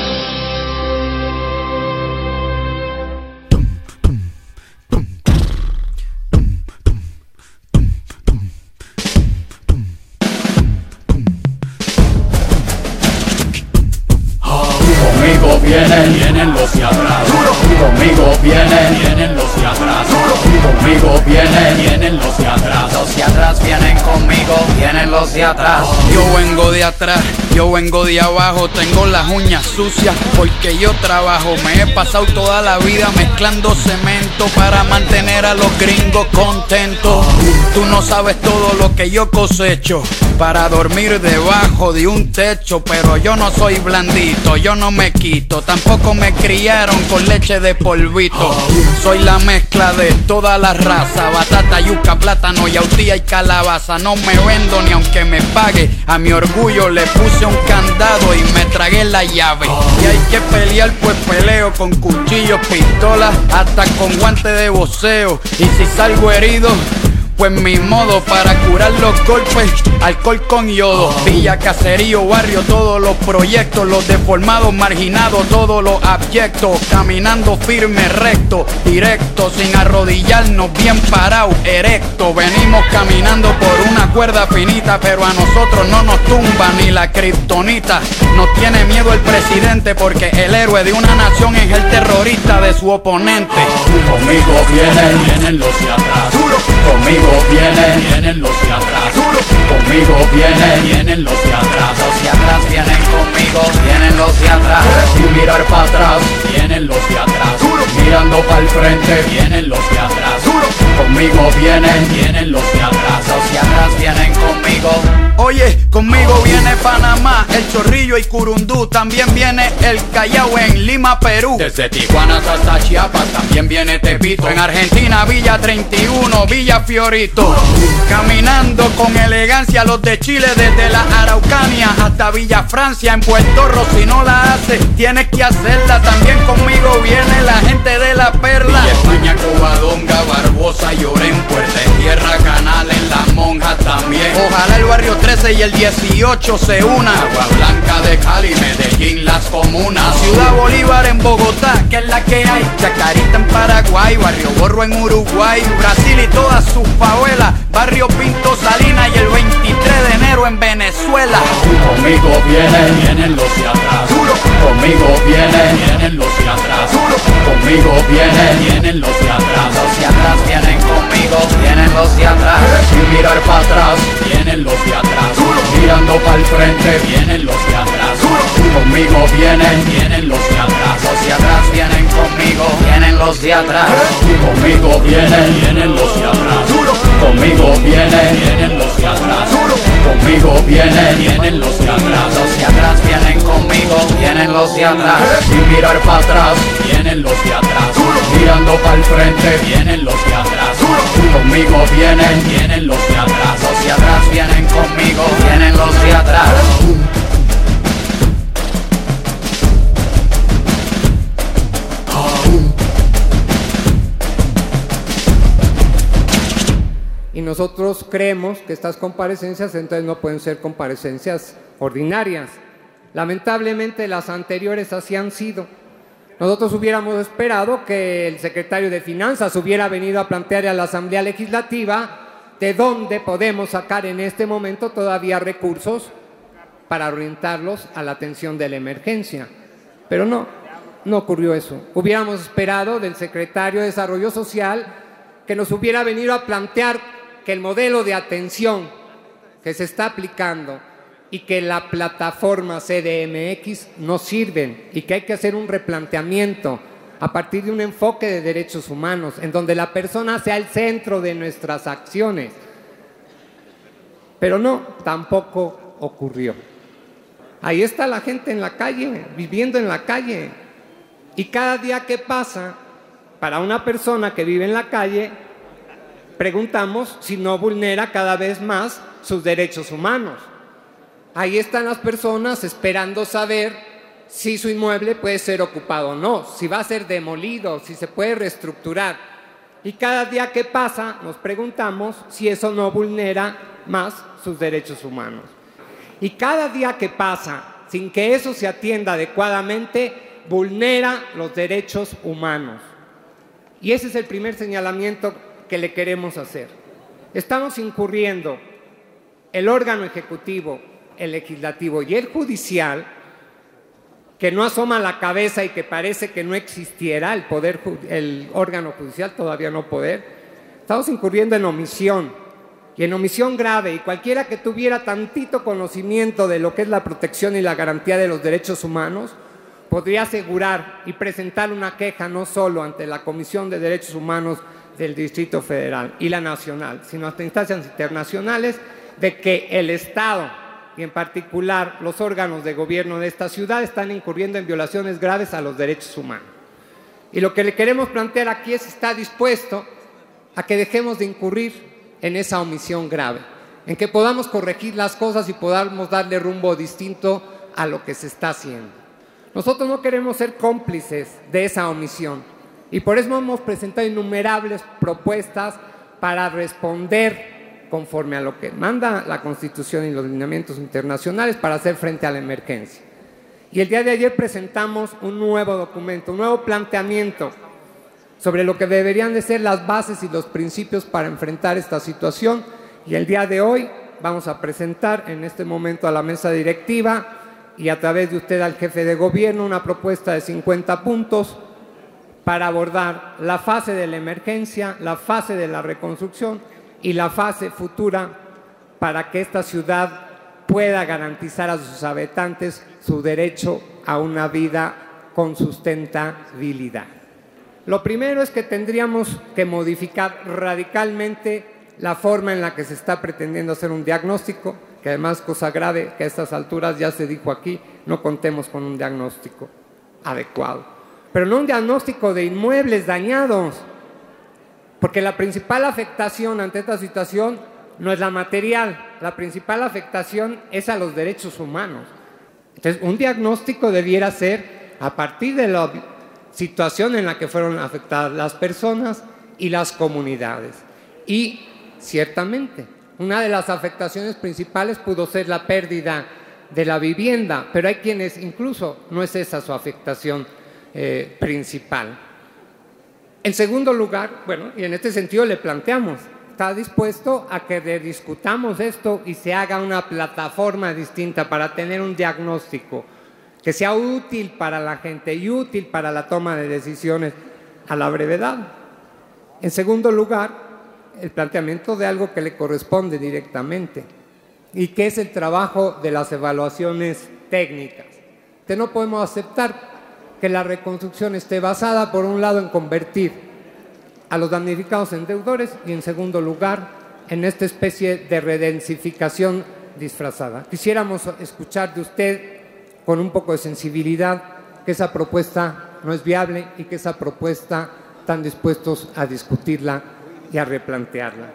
Speaker 12: Conmigo vienen, vienen los de atrás. Conmigo vienen, vienen los de atrás. Conmigo vienen, vienen los de atrás.
Speaker 13: Los de atrás vienen conmigo, vienen los de atrás.
Speaker 14: Yo vengo de atrás, yo vengo de abajo. Tengo las uñas sucias porque yo trabajo. Me he pasado toda la vida mezclando cemento para mantener a los gringos contentos. Tú no sabes todo lo que yo cosecho para dormir debajo de un techo. Pero yo no soy blandito, yo no me quito. Tampoco me criaron con leche de polvito. Soy la mezcla de toda la raza: batata, yuca, plátano, yautía y calabaza. No me vendo ni aunque me pague. A mi orgullo le puse un candado y me tragué la llave. Y hay que pelear, pues peleo con cuchillos, pistolas, hasta con guantes de boxeo. Y si salgo herido, pues mi modo para curar los golpes, alcohol con yodo. Villa, caserío, barrio, todos los proyectos. Los deformados, marginados, todos los abyectos. Caminando firme, recto, directo, sin arrodillarnos, bien parado, erecto. Venimos caminando por una cuerda finita, pero a nosotros no nos tumba ni la kriptonita. Nos tiene miedo el presidente porque el héroe de una nación es el terrorista de su oponente.
Speaker 12: Conmigo vienen, vienen los de atrás. Conmigo vienen, vienen los de atrás. Conmigo vienen, vienen los de atrás.
Speaker 13: Los de atrás vienen conmigo, vienen los de atrás.
Speaker 12: Sin mirar para atrás, vienen los de atrás. Mirando para el frente, vienen los de atrás. Conmigo vienen, vienen los de atrás.
Speaker 13: Los de atrás vienen conmigo.
Speaker 14: Oye, Conmigo viene Panamá, El Chorrillo y Curundú. También viene el Callao en Lima, Perú.
Speaker 12: Desde Tijuana hasta Chiapas también viene Tepito.
Speaker 14: En Argentina, Villa treinta y uno, Villa Fiorito. Caminando con elegancia los de Chile, desde la Araucanía hasta Villa Francia. En Puerto Rico, si no la haces, tienes que hacerla. También conmigo viene la gente de La Perla.
Speaker 12: Villa España, Covadonga, Barbosa y Orén, Puerta de Tierra, Canales, La Monja también.
Speaker 14: Ojalá el barrio trece y el dieciocho se una.
Speaker 12: Agua Blanca de Cali, Medellín, las comunas.
Speaker 14: Ciudad Bolívar en Bogotá, que es la que hay. Chacarita en Paraguay, Barrio Borro en Uruguay, Brasil y todas sus favelas. Barrio Pinto, Salinas y el veintitrés de enero en Venezuela.
Speaker 12: Conmigo vienen, vienen los de atrás. Conmigo vienen, vienen los de atrás. Conmigo vienen, vienen los de atrás.
Speaker 13: Los de atrás vienen conmigo, vienen los de atrás.
Speaker 12: Sin mirar para atrás, vienen los de atrás. Mirando para el frente, vienen los de atrás. Conmigo vienen, vienen los de atrás.
Speaker 13: Los de atrás vienen conmigo, vienen los de atrás.
Speaker 12: Conmigo vienen, vienen los de atrás. Conmigo vienen, vienen los de atrás. Conmigo vienen, vienen los de atrás.
Speaker 13: Los de atrás vienen conmigo, vienen los de atrás.
Speaker 12: Sin mirar para atrás, vienen los de atrás. Mirando para el frente, vienen los de atrás. Conmigo vienen, vienen los de atrás.
Speaker 13: Los de atrás vienen conmigo, vienen los de atrás.
Speaker 15: Y nosotros creemos que estas comparecencias entonces no pueden ser comparecencias ordinarias. Lamentablemente las anteriores así han sido. Nosotros hubiéramos esperado que el secretario de Finanzas hubiera venido a plantear a la Asamblea Legislativa de dónde podemos sacar en este momento todavía recursos para orientarlos a la atención de la emergencia. Pero no, no ocurrió eso. Hubiéramos esperado del secretario de Desarrollo Social que nos hubiera venido a plantear que el modelo de atención que se está aplicando y que la plataforma C D M X no sirven y que hay que hacer un replanteamiento a partir de un enfoque de derechos humanos en donde la persona sea el centro de nuestras acciones. Pero no, tampoco ocurrió. Ahí está la gente en la calle, viviendo en la calle. Y cada día que pasa, para una persona que vive en la calle, preguntamos si no vulnera cada vez más sus derechos humanos. Ahí están las personas esperando saber si su inmueble puede ser ocupado o no, si va a ser demolido, si se puede reestructurar. Y cada día que pasa nos preguntamos si eso no vulnera más sus derechos humanos. Y cada día que pasa sin que eso se atienda adecuadamente, vulnera los derechos humanos. Y ese es el primer señalamiento que le queremos hacer. Estamos incurriendo, el órgano ejecutivo, el legislativo y el judicial, que no asoma la cabeza y que parece que no existiera el poder, el órgano judicial, todavía no poder, estamos incurriendo en omisión, y en omisión grave, y cualquiera que tuviera tantito conocimiento de lo que es la protección y la garantía de los derechos humanos, podría asegurar y presentar una queja no solo ante la Comisión de Derechos Humanos del Distrito Federal y la nacional, sino hasta instancias internacionales, de que el Estado y en particular los órganos de gobierno de esta ciudad están incurriendo en violaciones graves a los derechos humanos. Y lo que le queremos plantear aquí es si está dispuesto a que dejemos de incurrir en esa omisión grave, en que podamos corregir las cosas y podamos darle rumbo distinto a lo que se está haciendo. Nosotros no queremos ser cómplices de esa omisión y por eso hemos presentado innumerables propuestas para responder conforme a lo que manda la Constitución y los lineamientos internacionales para hacer frente a la emergencia. Y el día de ayer presentamos un nuevo documento, un nuevo planteamiento sobre lo que deberían de ser las bases y los principios para enfrentar esta situación. Y el día de hoy vamos a presentar en este momento a la mesa directiva y a través de usted al jefe de gobierno una propuesta de cincuenta puntos para abordar la fase de la emergencia, la fase de la reconstrucción y la fase futura para que esta ciudad pueda garantizar a sus habitantes su derecho a una vida con sustentabilidad. Lo primero es que tendríamos que modificar radicalmente la forma en la que se está pretendiendo hacer un diagnóstico, que además, cosa grave, que a estas alturas ya se dijo aquí, no contemos con un diagnóstico adecuado. Pero no un diagnóstico de inmuebles dañados, porque la principal afectación ante esta situación no es la material, la principal afectación es a los derechos humanos. Entonces, un diagnóstico debiera ser a partir de la situación en la que fueron afectadas las personas y las comunidades. Y, ciertamente, una de las afectaciones principales pudo ser la pérdida de la vivienda, pero hay quienes incluso no es esa su afectación eh, principal. En segundo lugar, bueno, y en este sentido le planteamos, ¿está dispuesto a que rediscutamos esto y se haga una plataforma distinta para tener un diagnóstico que sea útil para la gente y útil para la toma de decisiones a la brevedad? En segundo lugar, el planteamiento de algo que le corresponde directamente y que es el trabajo de las evaluaciones técnicas. Que no podemos aceptar que la reconstrucción esté basada, por un lado, en convertir a los damnificados en deudores y, en segundo lugar, en esta especie de redensificación disfrazada. Quisiéramos escuchar de usted, con un poco de sensibilidad, que esa propuesta no es viable y que esa propuesta están dispuestos a discutirla y a replantearla.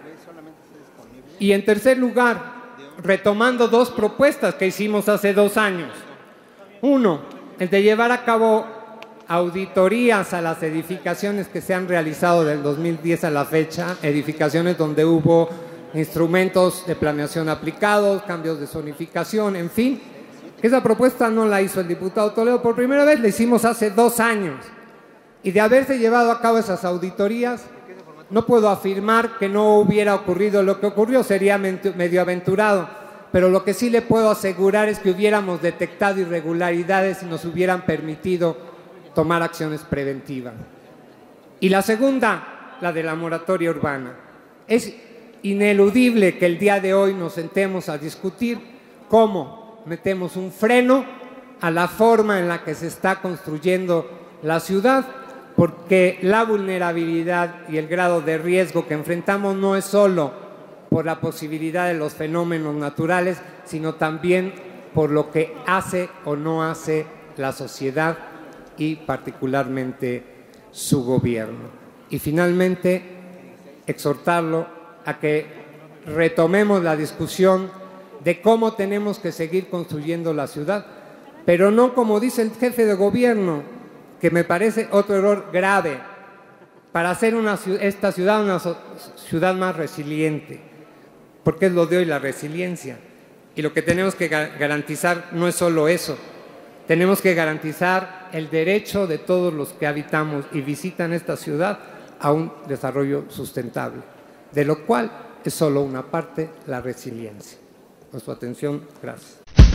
Speaker 15: Y en tercer lugar, retomando dos propuestas que hicimos hace dos años. Uno, el de llevar a cabo auditorías a las edificaciones que se han realizado del dos mil diez a la fecha, edificaciones donde hubo instrumentos de planeación aplicados, cambios de zonificación, en fin. Esa propuesta no la hizo el diputado Toledo por primera vez, la hicimos hace dos años. Y de haberse llevado a cabo esas auditorías, no puedo afirmar que no hubiera ocurrido lo que ocurrió, sería medio aventurado, pero lo que sí le puedo asegurar es que hubiéramos detectado irregularidades y nos hubieran permitido tomar acciones preventivas. Y la segunda, la de la moratoria urbana. Es ineludible que el día de hoy nos sentemos a discutir cómo metemos un freno a la forma en la que se está construyendo la ciudad, porque la vulnerabilidad y el grado de riesgo que enfrentamos no es solo por la posibilidad de los fenómenos naturales, sino también por lo que hace o no hace la sociedad y particularmente su gobierno. Y finalmente, exhortarlo a que retomemos la discusión de cómo tenemos que seguir construyendo la ciudad, pero no como dice el jefe de gobierno, que me parece otro error grave, para hacer una, esta ciudad una so, ciudad más resiliente, porque es lo de hoy, la resiliencia. Y lo que tenemos que garantizar no es solo eso, tenemos que garantizar el derecho de todos los que habitamos y visitan esta ciudad a un desarrollo sustentable, de lo cual es solo una parte, la resiliencia. Por su atención, gracias.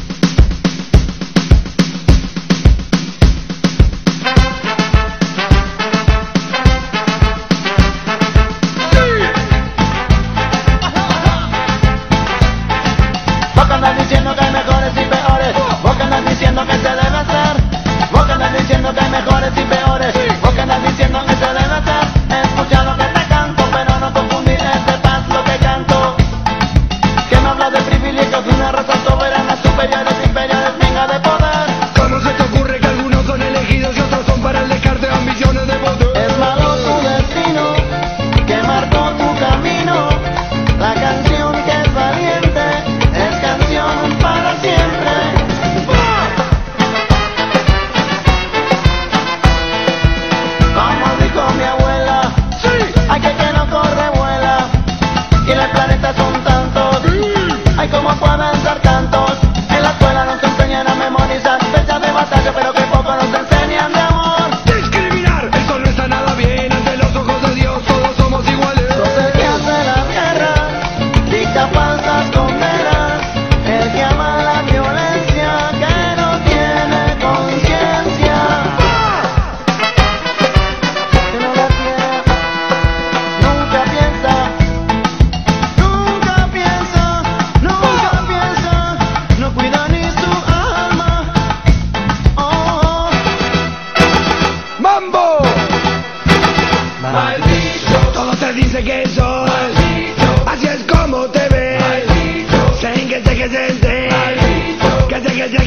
Speaker 16: Vos que andas diciendo que hay mejores y peores, vos que andas diciendo que se debe hacer, vos que andas diciendo que hay mejores y peores, vos que andas diciendo que se debe hacer. Escucha lo que te canto, pero no confundir este paz lo que canto. Que me hablas de privilegios de una raza soberana, superiores, inferiores, venga de poder.
Speaker 17: ¿Cómo se te ocurre que algunos son elegidos y otros son para el descarte de ambiciones de poder?
Speaker 16: Es malo tu destino, que marcó tu camino, la canción que es valiente, es canción para siempre. Como dijo mi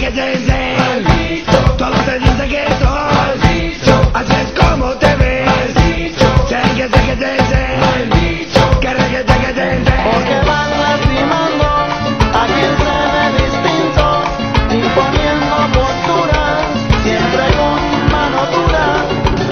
Speaker 17: que te dicen, todos te dicen que soy, así es como te ves, sé que sé que te dicen, que reguete que te dicen,
Speaker 16: porque van lastimando a quien se ve distinto, imponiendo posturas, siempre con mano dura.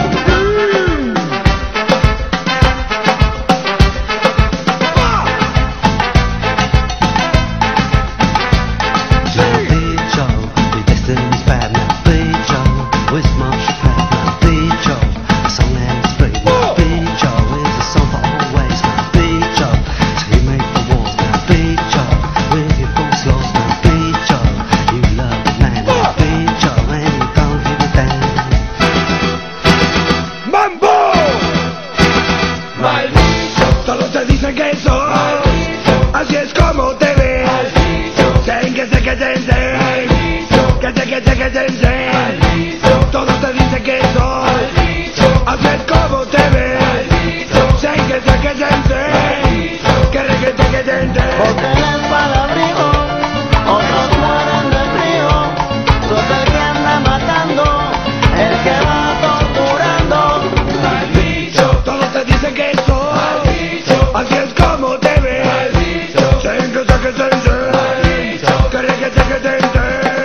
Speaker 17: todos te dicen que soy, así es como te ves, sé que sé que te dicen, que sé que sé que te dicen, todos te dicen que soy, así es como te ves, sé que sé que te dicen, que reguete que te dicen,
Speaker 16: porque les para abrigo, otros mueren de frío, sos el que anda matando, el que va torturando,
Speaker 17: todos te dicen que soy, así es como te ves, sé que sé que te dicen, que reguete que te dicen.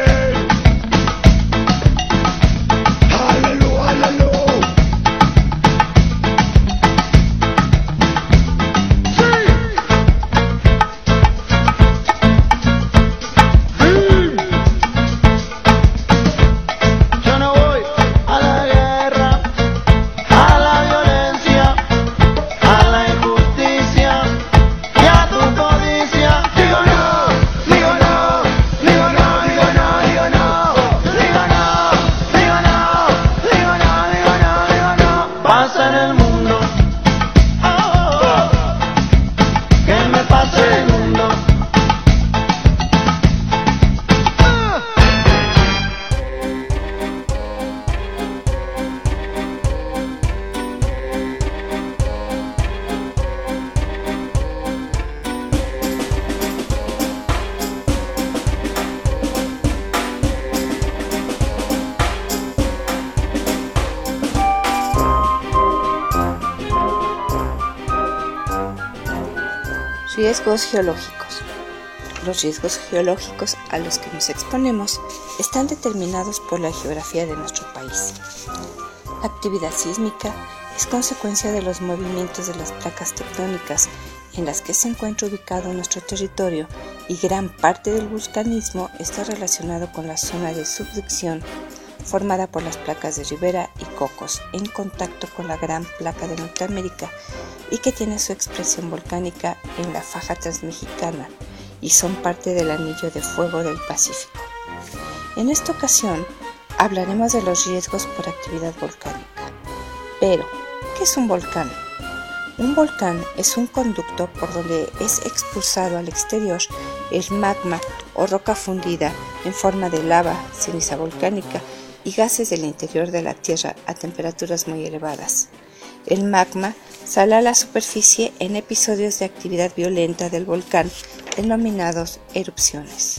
Speaker 17: Aleluya, aleluya.
Speaker 16: yo no voy a la guerra, a la violencia, a la injusticia y a tu codicia. Digo no, digo no, digo no, digo no, digo no, digo no, digo no, digo no, digo no, digo no. Pasa en el mundo, oh, que me pase el mundo.
Speaker 18: Riesgos geológicos. Los riesgos geológicos a los que nos exponemos están determinados por la geografía de nuestro país. La actividad sísmica es consecuencia de los movimientos de las placas tectónicas en las que se encuentra ubicado nuestro territorio, y gran parte del vulcanismo está relacionado con la zona de subducción formada por las placas de Ribera y Cocos en contacto con la Gran Placa de Norteamérica, y que tiene su expresión volcánica en la faja transmexicana y son parte del anillo de fuego del Pacífico. En esta ocasión hablaremos de los riesgos por actividad volcánica. Pero, ¿qué es un volcán? Un volcán es un conducto por donde es expulsado al exterior el magma o roca fundida en forma de lava, ceniza volcánica y gases del interior de la Tierra a temperaturas muy elevadas. El magma sale a la superficie en episodios de actividad violenta del volcán denominados erupciones.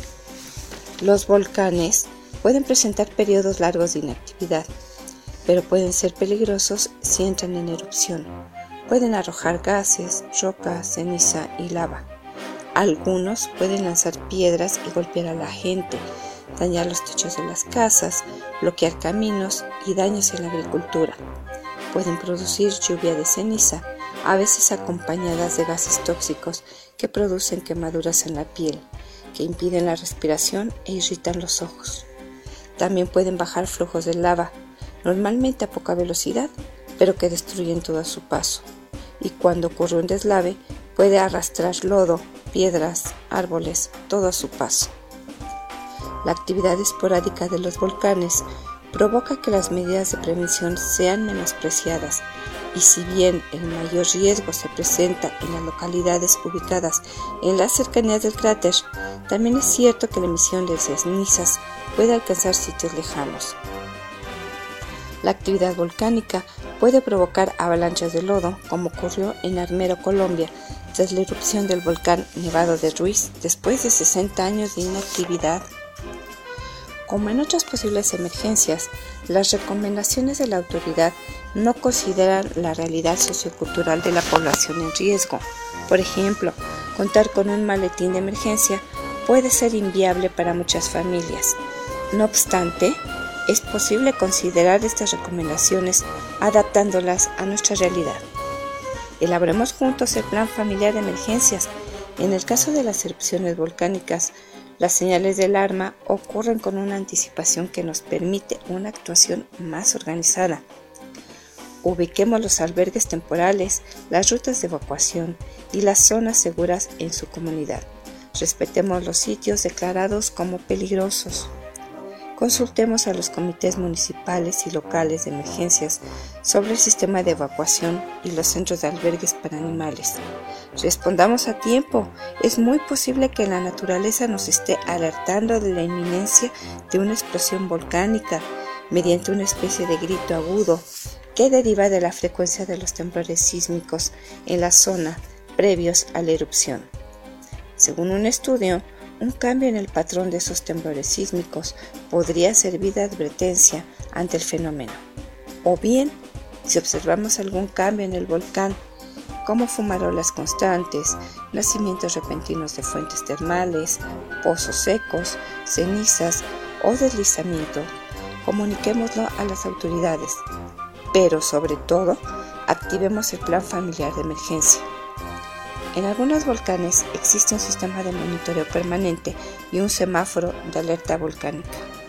Speaker 18: Los volcanes pueden presentar periodos largos de inactividad, pero pueden ser peligrosos si entran en erupción. Pueden arrojar gases, roca, ceniza y lava. Algunos pueden lanzar piedras y golpear a la gente, dañar los techos de las casas, bloquear caminos y daños en la agricultura. Pueden producir lluvia de ceniza, a veces acompañadas de gases tóxicos que producen quemaduras en la piel, que impiden la respiración e irritan los ojos. También pueden bajar flujos de lava, normalmente a poca velocidad, pero que destruyen todo a su paso. Y cuando ocurre un deslave, puede arrastrar lodo, piedras, árboles, todo a su paso. La actividad esporádica de los volcanes provoca que las medidas de prevención sean menospreciadas, y si bien el mayor riesgo se presenta en las localidades ubicadas en las cercanías del cráter, también es cierto que la emisión de cenizas puede alcanzar sitios lejanos. La actividad volcánica puede provocar avalanchas de lodo, como ocurrió en Armero, Colombia, tras la erupción del volcán Nevado de Ruiz después de sesenta años de inactividad. Como en otras posibles emergencias, las recomendaciones de la autoridad no consideran la realidad sociocultural de la población en riesgo. Por ejemplo, contar con un maletín de emergencia puede ser inviable para muchas familias. No obstante, es posible considerar estas recomendaciones adaptándolas a nuestra realidad. Elaboremos juntos el plan familiar de emergencias. En el caso de las erupciones volcánicas, las señales de alarma ocurren con una anticipación que nos permite una actuación más organizada. Ubiquemos los albergues temporales, las rutas de evacuación y las zonas seguras en su comunidad. Respetemos los sitios declarados como peligrosos. Consultemos a los comités municipales y locales de emergencias sobre el sistema de evacuación y los centros de albergues para animales. Respondamos a tiempo. Es muy posible que la naturaleza nos esté alertando de la inminencia de una explosión volcánica mediante una especie de grito agudo que deriva de la frecuencia de los temblores sísmicos en la zona previos a la erupción. Según un estudio, un cambio en el patrón de esos temblores sísmicos podría servir de advertencia ante el fenómeno. O bien, si observamos algún cambio en el volcán, como fumarolas constantes, nacimientos repentinos de fuentes termales, pozos secos, cenizas o deslizamiento, comuniquémoslo a las autoridades, pero sobre todo, activemos el plan familiar de emergencia. En algunos volcanes existe un sistema de monitoreo permanente y un semáforo de alerta volcánica.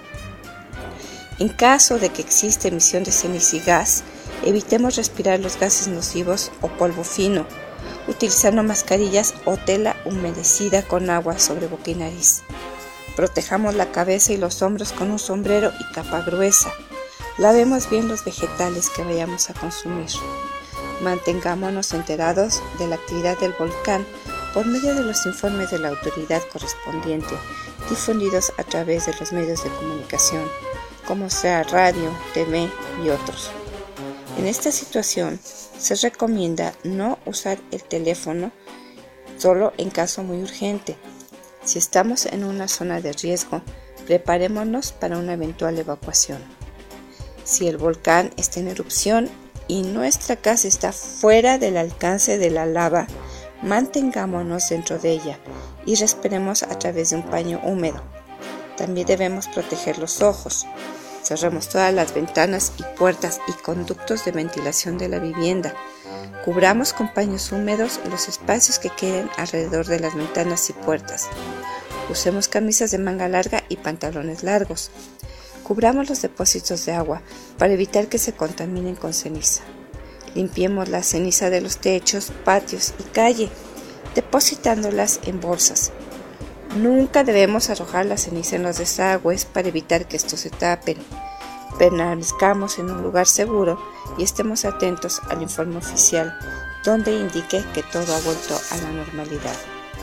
Speaker 18: En caso de que exista emisión de ceniza y gas, evitemos respirar los gases nocivos o polvo fino, utilizando mascarillas o tela humedecida con agua sobre boca y nariz. Protejamos la cabeza y los hombros con un sombrero y capa gruesa. Lavemos bien los vegetales que vayamos a consumir. Mantengámonos enterados de la actividad del volcán por medio de los informes de la autoridad correspondiente, difundidos a través de los medios de comunicación, como sea radio, T V y otros. En esta situación, se recomienda no usar el teléfono solo en caso muy urgente. Si estamos en una zona de riesgo, preparémonos para una eventual evacuación. Si el volcán está en erupción y nuestra casa está fuera del alcance de la lava, mantengámonos dentro de ella y respiremos a través de un paño húmedo. También debemos proteger los ojos. Cerremos todas las ventanas y puertas y conductos de ventilación de la vivienda. Cubramos con paños húmedos los espacios que queden alrededor de las ventanas y puertas. Usemos camisas de manga larga y pantalones largos. Cubramos los depósitos de agua para evitar que se contaminen con ceniza. Limpiemos la ceniza de los techos, patios y calle, depositándolas en bolsas. Nunca debemos arrojar la ceniza en los desagües para evitar que estos se tapen. Permanezcamos en un lugar seguro y estemos atentos al informe oficial, donde indique que todo ha vuelto a la normalidad.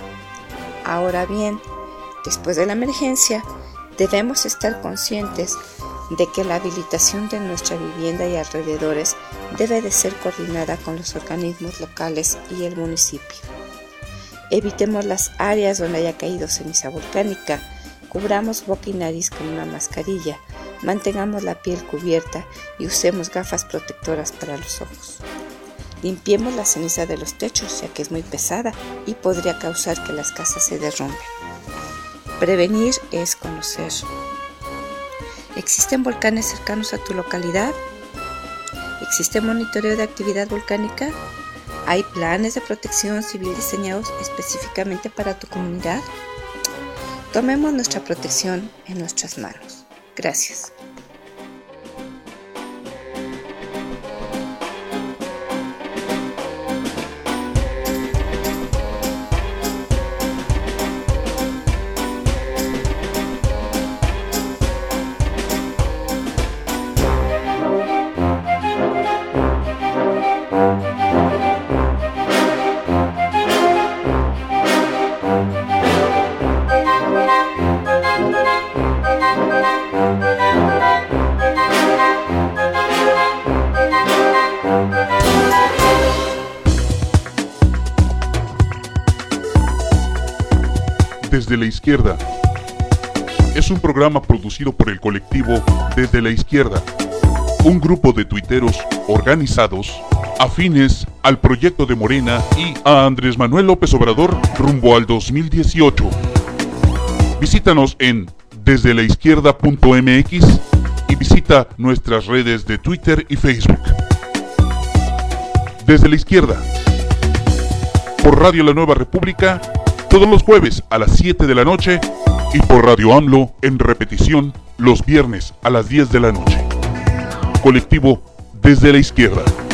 Speaker 18: Ahora bien, después de la emergencia, debemos estar conscientes de que la habilitación de nuestra vivienda y alrededores debe de ser coordinada con los organismos locales y el municipio. Evitemos las áreas donde haya caído ceniza volcánica, cubramos boca y nariz con una mascarilla, mantengamos la piel cubierta y usemos gafas protectoras para los ojos. Limpiemos la ceniza de los techos, ya que es muy pesada y podría causar que las casas se derrumben. Prevenir es conocer. ¿Existen volcanes cercanos a tu localidad? ¿Existe monitoreo de actividad volcánica? ¿Hay planes de protección civil diseñados específicamente para tu comunidad? Tomemos nuestra protección en nuestras manos. Gracias.
Speaker 19: Desde la izquierda. es un programa producido por el colectivo Desde la Izquierda, un grupo de tuiteros organizados, afines al proyecto de Morena y a Andrés Manuel López Obrador rumbo al dos mil dieciocho. Visítanos en desde la izquierda punto m x y visita nuestras redes de Twitter y Facebook. Desde la Izquierda, por Radio La Nueva República, todos los jueves a las siete de la noche y por Radio AMLO en repetición los viernes a las diez de la noche. Colectivo Desde la Izquierda.